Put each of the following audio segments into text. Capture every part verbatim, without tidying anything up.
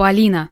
Полина.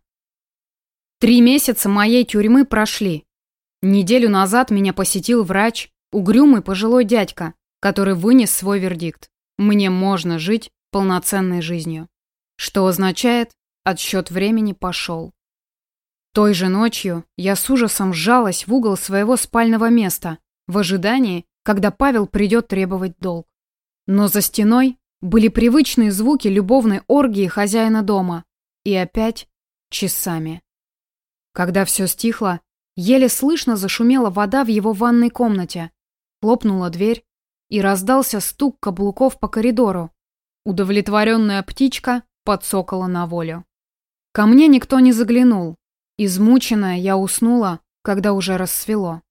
Три месяца моей тюрьмы прошли. Неделю назад меня посетил врач, угрюмый пожилой дядька, который вынес свой вердикт. Мне можно жить полноценной жизнью. Что означает, отсчет времени пошел. Той же ночью я с ужасом сжалась в угол своего спального места, в ожидании, когда Павел придет требовать долг. Но за стеной были привычные звуки любовной оргии хозяина дома. И опять часами. Когда все стихло, еле слышно зашумела вода в его ванной комнате. Хлопнула дверь, и раздался стук каблуков по коридору. Удовлетворенная птичка подсокала на волю. Ко мне никто не заглянул. Измученная, я уснула, когда уже рассвело.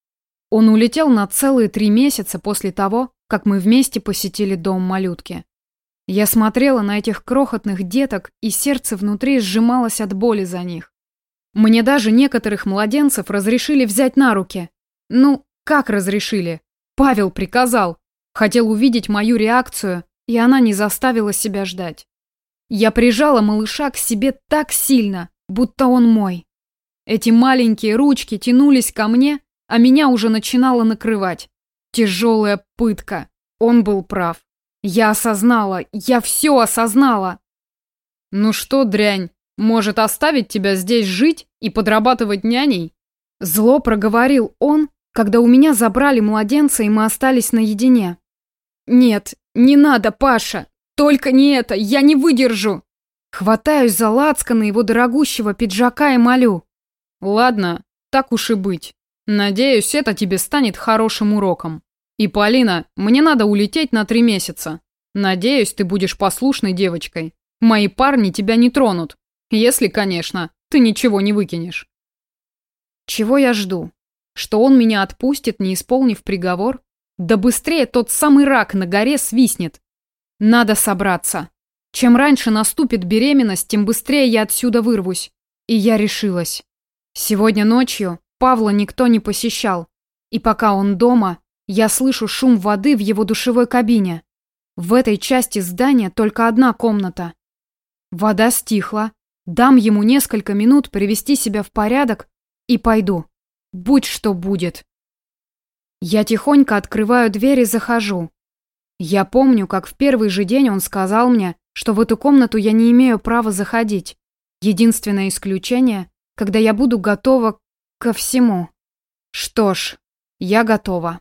Он улетел на целые три месяца после того, как мы вместе посетили дом малютки. Я смотрела на этих крохотных деток, и сердце внутри сжималось от боли за них. Мне даже некоторых младенцев разрешили взять на руки. Ну, как разрешили? Павел приказал. Хотел увидеть мою реакцию, и она не заставила себя ждать. Я прижала малыша к себе так сильно, будто он мой. Эти маленькие ручки тянулись ко мне, а меня уже начинало накрывать. Тяжелая пытка. Он был прав. Я осознала, я все осознала. Ну что, дрянь, может оставить тебя здесь жить и подрабатывать няней? Зло проговорил он, когда у меня забрали младенца, и мы остались наедине. Нет, не надо, Паша, только не это, я не выдержу. Хватаюсь за лацканы его дорогущего пиджака и молю. Ладно, так уж и быть. Надеюсь, это тебе станет хорошим уроком. И, Полина, мне надо улететь на три месяца. Надеюсь, ты будешь послушной девочкой. Мои парни тебя не тронут. Если, конечно, ты ничего не выкинешь. Чего я жду? Что он меня отпустит, не исполнив приговор? Да быстрее тот самый рак на горе свистнет. Надо собраться. Чем раньше наступит беременность, тем быстрее я отсюда вырвусь. И я решилась. Сегодня ночью Павла никто не посещал. И пока он дома, я слышу шум воды в его душевой кабине. В этой части здания только одна комната. Вода стихла. Дам ему несколько минут привести себя в порядок и пойду. Будь что будет. Я тихонько открываю дверь и захожу. Я помню, как в первый же день он сказал мне, что в эту комнату я не имею права заходить. Единственное исключение, когда я буду готова ко всему. Что ж, я готова.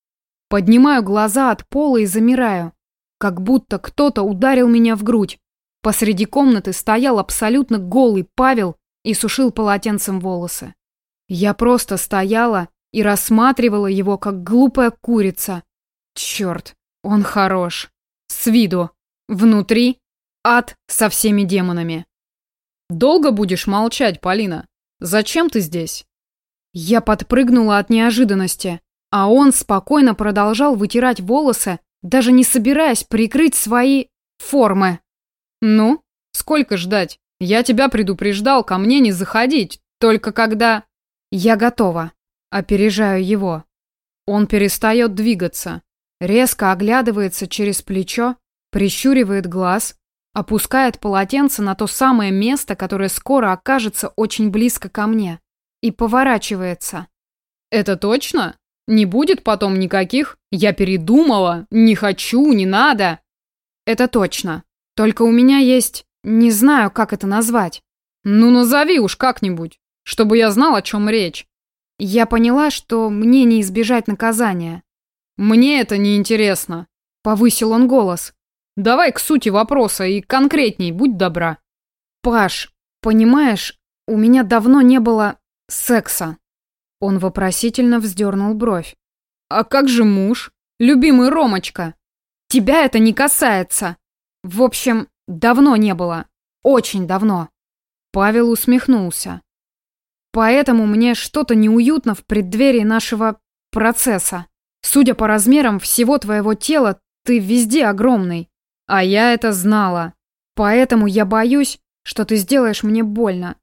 Поднимаю глаза от пола и замираю, как будто кто-то ударил меня в грудь. Посреди комнаты стоял абсолютно голый Павел и сушил полотенцем волосы. Я просто стояла и рассматривала его, как глупая курица. Черт, он хорош. С виду. Внутри ад со всеми демонами. Долго будешь молчать, Полина? Зачем ты здесь? Я подпрыгнула от неожиданности. А он спокойно продолжал вытирать волосы, даже не собираясь прикрыть свои формы. «Ну, сколько ждать? Я тебя предупреждал ко мне не заходить, только когда...» «Я готова». Опережаю его. Он перестает двигаться, резко оглядывается через плечо, прищуривает глаз, опускает полотенце на то самое место, которое скоро окажется очень близко ко мне, и поворачивается. «Это точно? Не будет потом никаких «я передумала», «не хочу», «не надо»?» Это точно. Только у меня есть... Не знаю, как это назвать. Ну, назови уж как-нибудь, чтобы я знал, о чем речь. Я поняла, что мне не избежать наказания. Мне это не интересно. Повысил он голос. Давай к сути вопроса и конкретней, будь добра. Паш, понимаешь, у меня давно не было секса. Он вопросительно вздернул бровь. «А как же муж? Любимый Ромочка?» «Тебя это не касается. В общем, давно не было. Очень давно». Павел усмехнулся. «Поэтому мне что-то неуютно в преддверии нашего процесса. Судя по размерам всего твоего тела, ты везде огромный. А я это знала. Поэтому я боюсь, что ты сделаешь мне больно».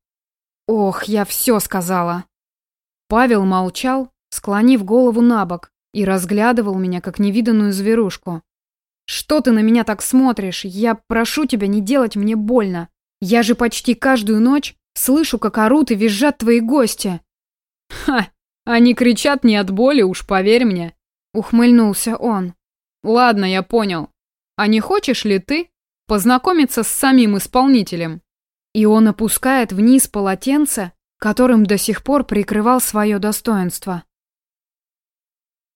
Ох, я все сказала. Павел молчал, склонив голову набок, и разглядывал меня, как невиданную зверушку. «Что ты на меня так смотришь? Я прошу тебя не делать мне больно. Я же почти каждую ночь слышу, как орут и визжат твои гости». «Ха, они кричат не от боли, уж поверь мне», — ухмыльнулся он. «Ладно, я понял. А не хочешь ли ты познакомиться с самим исполнителем?» И он опускает вниз полотенце, которым до сих пор прикрывал свое достоинство.